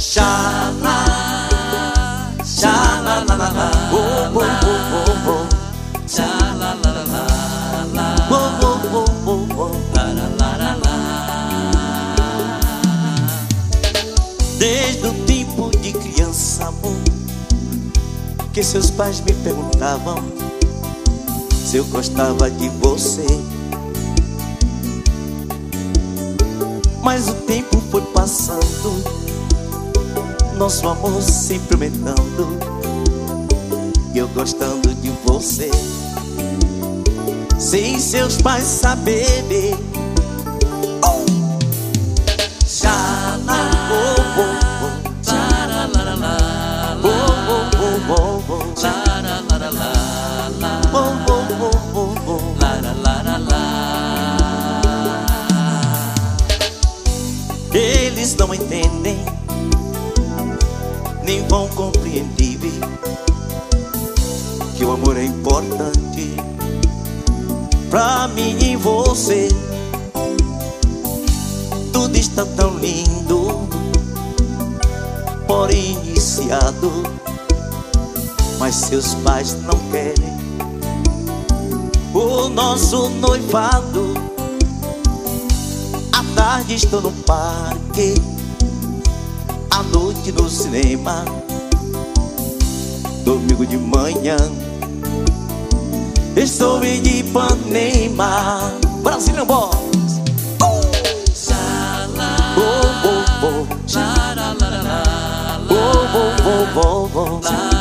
Xalá, xalá, lá, lá, lá, oh, oh, oh, oh, oh. Xalá, lá, lá, lá, lá, oh, oh, oh, oh, oh. Lá, lá, lá, lá. Desde o tempo de criança, amor, que seus pais me perguntavam se eu gostava de você. Mas o tempo foi passando, nosso amor sempre aumentando, e eu gostando de você, sem seus pais saberem. Oh! Xalá, oh, oh, oh. Xalá, lá, lá, lá, oh, oh, oh, oh, oh. Xalá, lá, lá, lá, lá. Oh, oh, oh, oh, oh. Lá, lá, lá, lá. Eles não entendem, nem vão compreender que o amor é importante pra mim e você. Tudo está tão lindo, porém iniciado, mas seus pais não querem o nosso noivado. À tarde estou no parque, à noite no cinema, domingo de manhã estou em Ipanema. Brasil, boss. Xalá, oh, oh, oh. Lá, lá, lá, lá, lá. Oh, oh, oh, oh, oh.